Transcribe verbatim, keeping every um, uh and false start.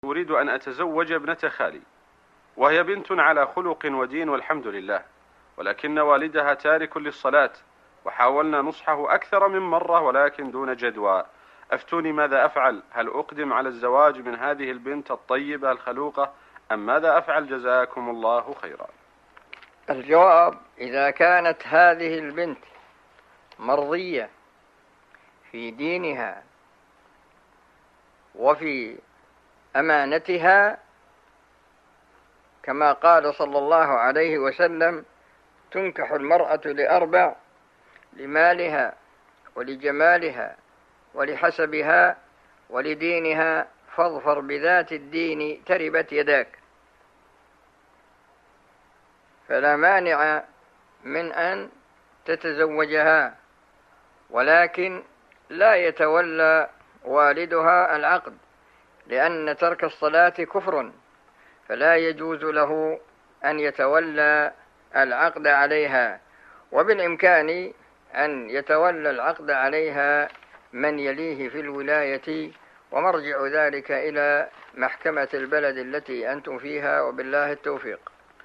أريد أن أتزوج ابنة خالي، وهي بنت على خلق ودين والحمد لله، ولكن والدها تارك للصلاة، وحاولنا نصحه أكثر من مرة ولكن دون جدوى. أفتوني ماذا أفعل؟ هل أقدم على الزواج من هذه البنت الطيبة الخلوقة أم ماذا أفعل؟ جزاكم الله خيرا. الجواب: إذا كانت هذه البنت مرضية في دينها وفي أمانتها، كما قال صلى الله عليه وسلم: تنكح المرأة لأربع: لمالها ولجمالها ولحسبها ولدينها، فاظفر بذات الدين تربت يداك. فلا مانع من أن تتزوجها، ولكن لا يتولى والدها العقد، لأن ترك الصلاة كفر، فلا يجوز له أن يتولى العقد عليها، وبالإمكان أن يتولى العقد عليها من يليه في الولاية، ومرجع ذلك إلى محكمة البلد التي أنتم فيها، وبالله التوفيق.